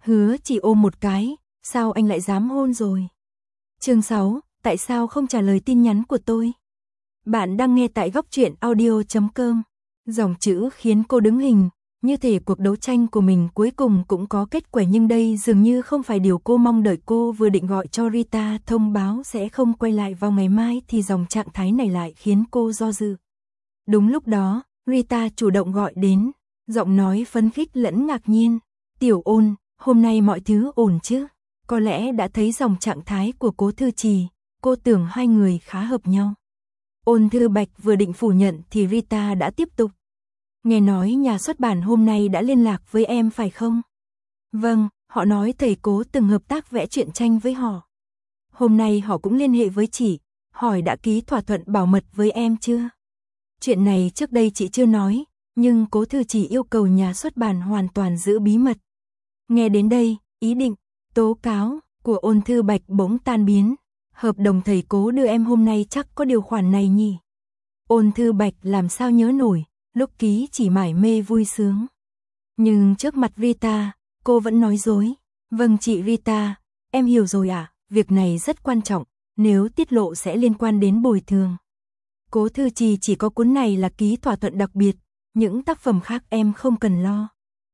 Hứa chỉ ôm một cái, sao anh lại dám hôn rồi? Chương 6, tại sao không trả lời tin nhắn của tôi? Bạn đang nghe tại góc truyện audio.com. Dòng chữ khiến cô đứng hình, như thể cuộc đấu tranh của mình cuối cùng cũng có kết quả, nhưng đây dường như không phải điều cô mong đợi. Cô vừa định gọi cho Rita thông báo sẽ không quay lại vào ngày mai thì dòng trạng thái này lại khiến cô do dự. Đúng lúc đó, Rita chủ động gọi đến, giọng nói phấn khích lẫn ngạc nhiên. Tiểu Ôn, hôm nay mọi thứ ổn chứ? Có lẽ đã thấy dòng trạng thái của Cố Thư Trì, cô tưởng hai người khá hợp nhau. Ôn Thư Bạch vừa định phủ nhận thì Rita đã tiếp tục. Nghe nói nhà xuất bản hôm nay đã liên lạc với em phải không? Vâng, họ nói thầy Cố từng hợp tác vẽ truyện tranh với họ. Hôm nay họ cũng liên hệ với chị, hỏi đã ký thỏa thuận bảo mật với em chưa? Chuyện này trước đây chị chưa nói, nhưng Cố Thư Trì yêu cầu nhà xuất bản hoàn toàn giữ bí mật. Nghe đến đây, ý định tố cáo của Ôn Thư Bạch bỗng tan biến. Hợp đồng thầy Cố đưa em hôm nay chắc có điều khoản này nhỉ? Ôn Thư Bạch làm sao nhớ nổi, lúc ký chỉ mải mê vui sướng. Nhưng trước mặt Rita, cô vẫn nói dối. Vâng chị Rita, em hiểu rồi ạ, việc này rất quan trọng, nếu tiết lộ sẽ liên quan đến bồi thường. Cố Thư Trì chỉ có cuốn này là ký thỏa thuận đặc biệt, những tác phẩm khác em không cần lo.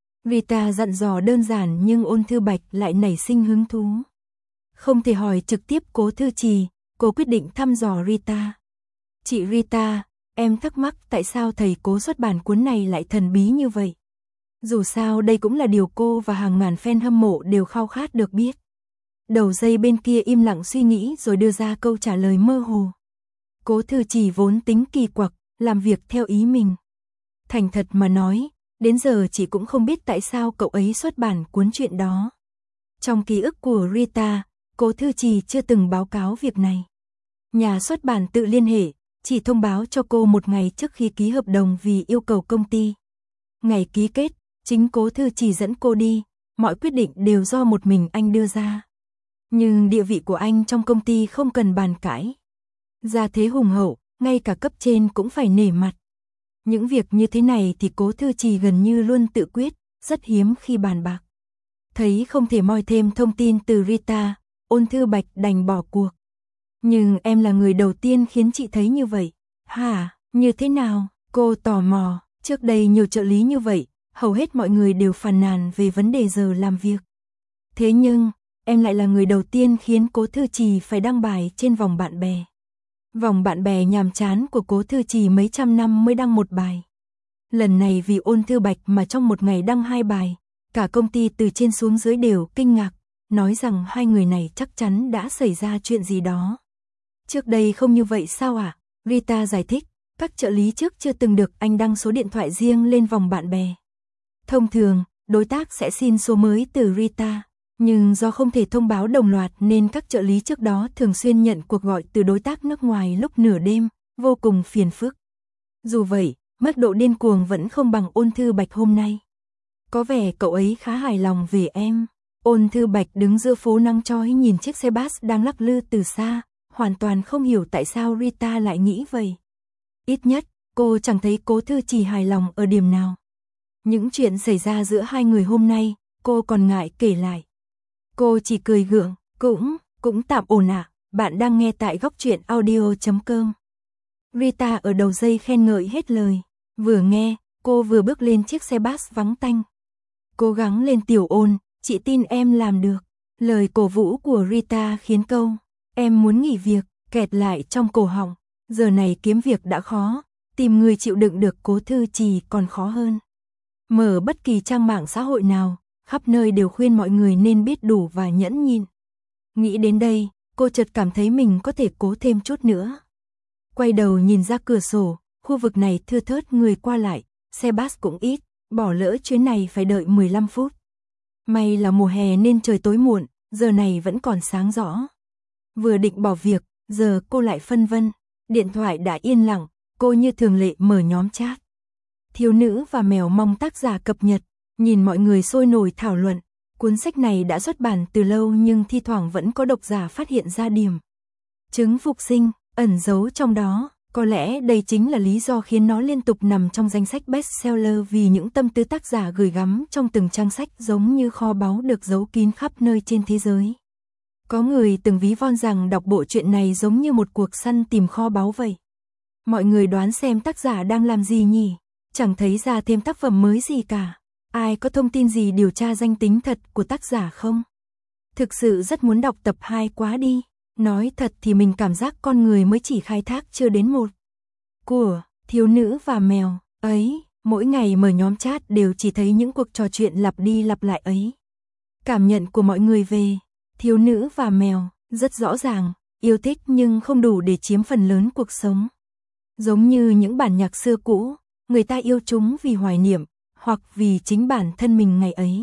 Rita dặn dò đơn giản nhưng Ôn Thư Bạch lại nảy sinh hứng thú. Không thể hỏi trực tiếp Cố Thư Trì, cô quyết định thăm dò Rita. Chị Rita, em thắc mắc tại sao thầy Cố xuất bản cuốn này lại thần bí như vậy. Dù sao đây cũng là điều cô và hàng ngàn fan hâm mộ đều khao khát được biết. Đầu dây bên kia im lặng suy nghĩ rồi đưa ra câu trả lời mơ hồ. Cố Thư Trì vốn tính kỳ quặc, làm việc theo ý mình. Thành thật mà nói, đến giờ chị cũng không biết tại sao cậu ấy xuất bản cuốn truyện đó. Trong ký ức của Rita, Cố Thư Trì chưa từng báo cáo việc này. Nhà xuất bản tự liên hệ, chỉ thông báo cho cô một ngày trước khi ký hợp đồng vì yêu cầu công ty. Ngày ký kết, chính Cố Thư Trì dẫn cô đi, mọi quyết định đều do một mình anh đưa ra. Nhưng địa vị của anh trong công ty không cần bàn cãi. Gia thế hùng hậu, ngay cả cấp trên cũng phải nể mặt. Những việc như thế này thì Cố Thư Trì gần như luôn tự quyết, rất hiếm khi bàn bạc. Thấy không thể moi thêm thông tin từ Rita, Ôn Thư Bạch đành bỏ cuộc. Nhưng em là người đầu tiên khiến chị thấy như vậy. Hả, như thế nào? Cô tò mò, trước đây nhiều trợ lý như vậy, hầu hết mọi người đều phàn nàn về vấn đề giờ làm việc. Thế nhưng, em lại là người đầu tiên khiến Cố Thư Trì phải đăng bài trên vòng bạn bè. Vòng bạn bè nhàm chán của Cố Thư Trì mấy trăm năm mới đăng một bài. Lần này vì Ôn Thư Bạch mà trong một ngày đăng 2 bài, cả công ty từ trên xuống dưới đều kinh ngạc, nói rằng hai người này chắc chắn đã xảy ra chuyện gì đó. Trước đây không như vậy sao ạ? Rita giải thích, các trợ lý trước chưa từng được anh đăng số điện thoại riêng lên vòng bạn bè. Thông thường, đối tác sẽ xin số mới từ Rita, nhưng do không thể thông báo đồng loạt nên các trợ lý trước đó thường xuyên nhận cuộc gọi từ đối tác nước ngoài lúc nửa đêm, vô cùng phiền phức. Dù vậy, mức độ điên cuồng vẫn không bằng Ôn Thư Bạch hôm nay. Có vẻ cậu ấy khá hài lòng về em. Ôn Thư Bạch đứng giữa phố nắng chói nhìn chiếc xe bus đang lắc lư từ xa, hoàn toàn không hiểu tại sao Rita lại nghĩ vậy. Ít nhất, cô chẳng thấy Cố Thư Trì hài lòng ở điểm nào. Những chuyện xảy ra giữa hai người hôm nay, cô còn ngại kể lại. Cô chỉ cười gượng, cũng tạm ổn ạ, bạn đang nghe tại góc truyện audio.com. Rita ở đầu dây khen ngợi hết lời, vừa nghe, cô vừa bước lên chiếc xe bus vắng tanh. Cố gắng lên Tiểu Ôn, chị tin em làm được. Lời cổ vũ của Rita khiến câu em muốn nghỉ việc kẹt lại trong cổ họng. Giờ này kiếm việc đã khó, tìm người chịu đựng được Cố Thư Trì còn khó hơn. Mở bất kỳ trang mạng xã hội nào, khắp nơi đều khuyên mọi người nên biết đủ và nhẫn nhịn. Nghĩ đến đây, cô chợt cảm thấy mình có thể cố thêm chút nữa. Quay đầu nhìn ra cửa sổ, khu vực này thưa thớt người qua lại, xe bus cũng ít, bỏ lỡ chuyến này phải đợi 15 phút. May là mùa hè nên trời tối muộn, giờ này vẫn còn sáng rõ. Vừa định bỏ việc, giờ cô lại phân vân. Điện thoại đã yên lặng, cô như thường lệ mở nhóm chat. Thiếu nữ và mèo mong tác giả cập nhật, nhìn mọi người sôi nổi thảo luận. Cuốn sách này đã xuất bản từ lâu nhưng thi thoảng vẫn có độc giả phát hiện ra điểm chứng phục sinh ẩn giấu trong đó. Có lẽ đây chính là lý do khiến nó liên tục nằm trong danh sách bestseller, vì những tâm tư tác giả gửi gắm trong từng trang sách giống như kho báu được giấu kín khắp nơi trên thế giới. Có người từng ví von rằng đọc bộ truyện này giống như một cuộc săn tìm kho báu vậy. Mọi người đoán xem tác giả đang làm gì nhỉ? Chẳng thấy ra thêm tác phẩm mới gì cả. Ai có thông tin gì điều tra danh tính thật của tác giả không? Thực sự rất muốn đọc tập 2 quá đi. Nói thật thì mình cảm giác con người mới chỉ khai thác chưa đến một. Của thiếu nữ và mèo ấy, mỗi ngày mở nhóm chat đều chỉ thấy những cuộc trò chuyện lặp đi lặp lại ấy. Cảm nhận của mọi người về thiếu nữ và mèo rất rõ ràng, yêu thích nhưng không đủ để chiếm phần lớn cuộc sống. Giống như những bản nhạc xưa cũ, người ta yêu chúng vì hoài niệm, hoặc vì chính bản thân mình ngày ấy.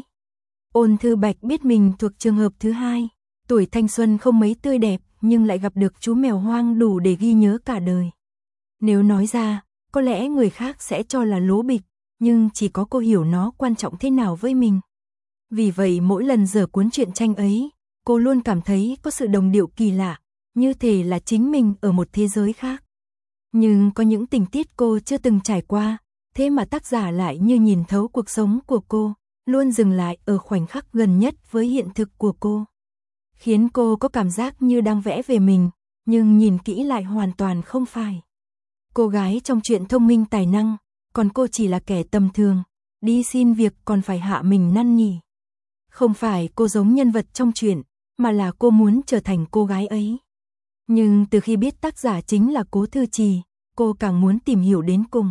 Ôn Thư Bạch biết mình thuộc trường hợp thứ hai, tuổi thanh xuân không mấy tươi đẹp nhưng lại gặp được chú mèo hoang đủ để ghi nhớ cả đời. Nếu nói ra, có lẽ người khác sẽ cho là lố bịch, nhưng chỉ có cô hiểu nó quan trọng thế nào với mình. Vì vậy mỗi lần dở cuốn truyện tranh ấy, cô luôn cảm thấy có sự đồng điệu kỳ lạ, như thể là chính mình ở một thế giới khác. Nhưng có những tình tiết cô chưa từng trải qua, thế mà tác giả lại như nhìn thấu cuộc sống của cô, luôn dừng lại ở khoảnh khắc gần nhất với hiện thực của cô. Khiến cô có cảm giác như đang vẽ về mình, nhưng nhìn kỹ lại hoàn toàn không phải. Cô gái trong truyện thông minh tài năng, còn cô chỉ là kẻ tầm thường, đi xin việc còn phải hạ mình năn nỉ. Không phải cô giống nhân vật trong truyện, mà là cô muốn trở thành cô gái ấy. Nhưng từ khi biết tác giả chính là Cố Thư Trì, cô càng muốn tìm hiểu đến cùng.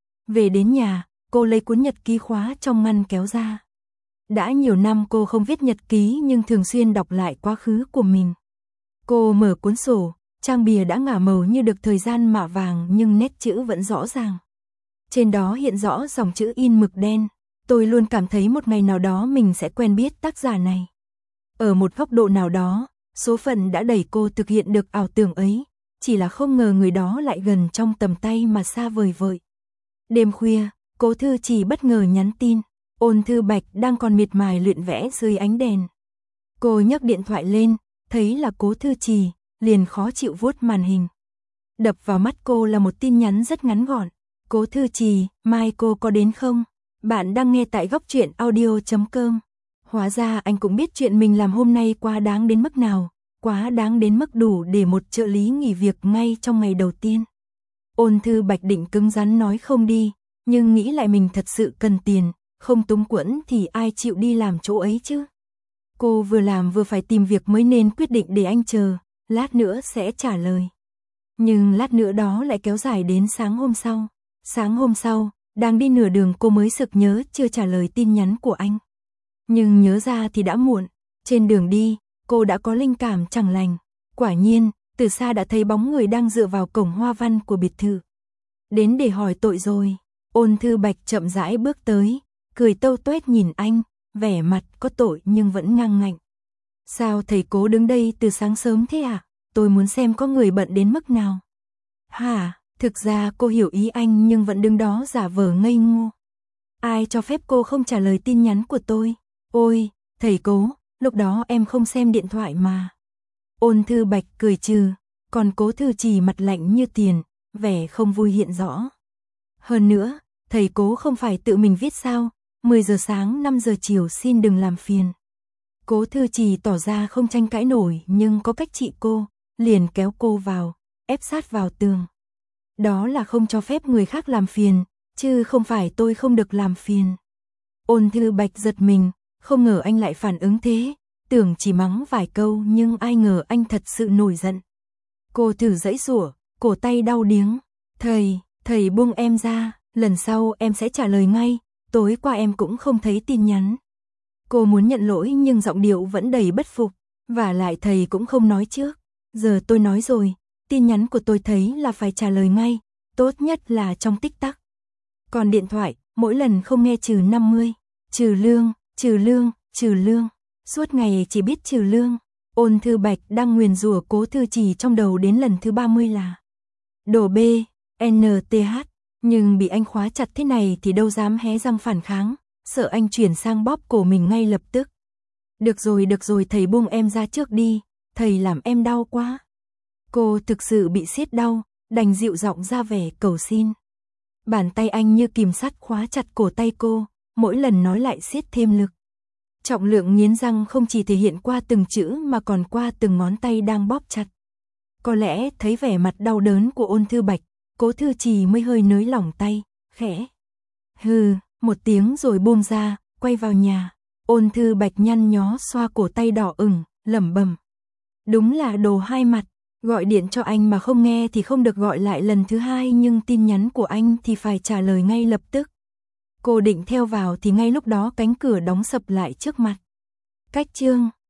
Về đến nhà, cô lấy cuốn nhật ký khóa trong ngăn kéo ra. Đã nhiều năm cô không viết nhật ký nhưng thường xuyên đọc lại quá khứ của mình. Cô mở cuốn sổ, trang bìa đã ngả màu như được thời gian mạ vàng nhưng nét chữ vẫn rõ ràng. Trên đó hiện rõ dòng chữ in mực đen. Tôi luôn cảm thấy một ngày nào đó mình sẽ quen biết tác giả này. Ở một góc độ nào đó, số phận đã đẩy cô thực hiện được ảo tưởng ấy, chỉ là không ngờ người đó lại gần trong tầm tay mà xa vời vợi. Đêm khuya, Cố Thư Trì bất ngờ nhắn tin, Ôn Thư Bạch đang còn miệt mài luyện vẽ dưới ánh đèn. Cô nhấc điện thoại lên, thấy là Cố Thư Trì, liền khó chịu vuốt màn hình. Đập vào mắt cô là một tin nhắn rất ngắn gọn. Cố Thư Trì, mai cô có đến không? Bạn đang nghe tại góc truyện audio.com. Hóa ra anh cũng biết chuyện mình làm hôm nay quá đáng đến mức nào, quá đáng đến mức đủ để một trợ lý nghỉ việc ngay trong ngày đầu tiên. Ôn Thư Bạch định cứng rắn nói không đi, nhưng nghĩ lại mình thật sự cần tiền, không túng quẫn thì ai chịu đi làm chỗ ấy chứ. Cô vừa làm vừa phải tìm việc mới nên quyết định để anh chờ, lát nữa sẽ trả lời. Nhưng lát nữa đó lại kéo dài đến sáng hôm sau. Sáng hôm sau, đang đi nửa đường cô mới sực nhớ chưa trả lời tin nhắn của anh. Nhưng nhớ ra thì đã muộn, trên đường đi, cô đã có linh cảm chẳng lành. Quả nhiên, từ xa đã thấy bóng người đang dựa vào cổng hoa văn của biệt thự. Đến để hỏi tội rồi. Ôn Thư Bạch chậm rãi bước tới, cười tâu tuét nhìn anh, vẻ mặt có tội nhưng vẫn ngang ngạnh. Sao thầy Cố đứng đây từ sáng sớm thế à? Tôi muốn xem có người bận đến mức nào. Hả? Thực ra cô hiểu ý anh nhưng vẫn đứng đó giả vờ ngây ngô. Ai cho phép cô không trả lời tin nhắn của tôi? Ôi, thầy Cố, lúc đó em không xem điện thoại mà. Ôn Thư Bạch cười trừ, còn Cố Thư Trì mặt lạnh như tiền, vẻ không vui hiện rõ. Hơn nữa, thầy Cố không phải tự mình viết sao? 10 giờ sáng 5 giờ chiều xin đừng làm phiền. Cố Thư Trì tỏ ra không tranh cãi nổi nhưng có cách trị cô, liền kéo cô vào, ép sát vào tường. Đó là không cho phép người khác làm phiền, chứ không phải tôi không được làm phiền. Ôn Thư Bạch giật mình, không ngờ anh lại phản ứng thế, tưởng chỉ mắng vài câu nhưng ai ngờ anh thật sự nổi giận. Cô thử giãy giụa, cổ tay đau điếng. Thầy buông em ra, lần sau em sẽ trả lời ngay, tối qua em cũng không thấy tin nhắn. Cô muốn nhận lỗi nhưng giọng điệu vẫn đầy bất phục, và lại thầy cũng không nói trước. Giờ tôi nói rồi, tin nhắn của tôi thấy là phải trả lời ngay, tốt nhất là trong tích tắc. Còn điện thoại, mỗi lần không nghe trừ 50, trừ lương, suốt ngày chỉ biết trừ lương. Ôn Thư Bạch đang nguyền rủa Cố Thư Trì trong đầu đến lần thứ 30 là đồ B, NTH, nhưng bị anh khóa chặt thế này thì đâu dám hé răng phản kháng, sợ anh chuyển sang bóp cổ mình ngay lập tức. Được rồi thầy buông em ra trước đi, thầy làm em đau quá. Cô thực sự bị siết đau, đành dịu giọng ra vẻ cầu xin. Bàn tay anh như kìm sắt khóa chặt cổ tay cô, mỗi lần nói lại siết thêm lực. Trọng Lượng nghiến răng không chỉ thể hiện qua từng chữ mà còn qua từng ngón tay đang bóp chặt. Có lẽ thấy vẻ mặt đau đớn của Ôn Thư Bạch, Cố Thư Trì mới hơi nới lỏng tay, khẽ hừ một tiếng rồi buông ra, quay vào nhà. Ôn Thư Bạch nhăn nhó xoa cổ tay đỏ ửng, lẩm bẩm. Đúng là đồ hai mặt, gọi điện cho anh mà không nghe thì không được gọi lại lần thứ hai, nhưng tin nhắn của anh thì phải trả lời ngay lập tức. Cô định theo vào thì ngay lúc đó cánh cửa đóng sập lại trước mặt. Cách chương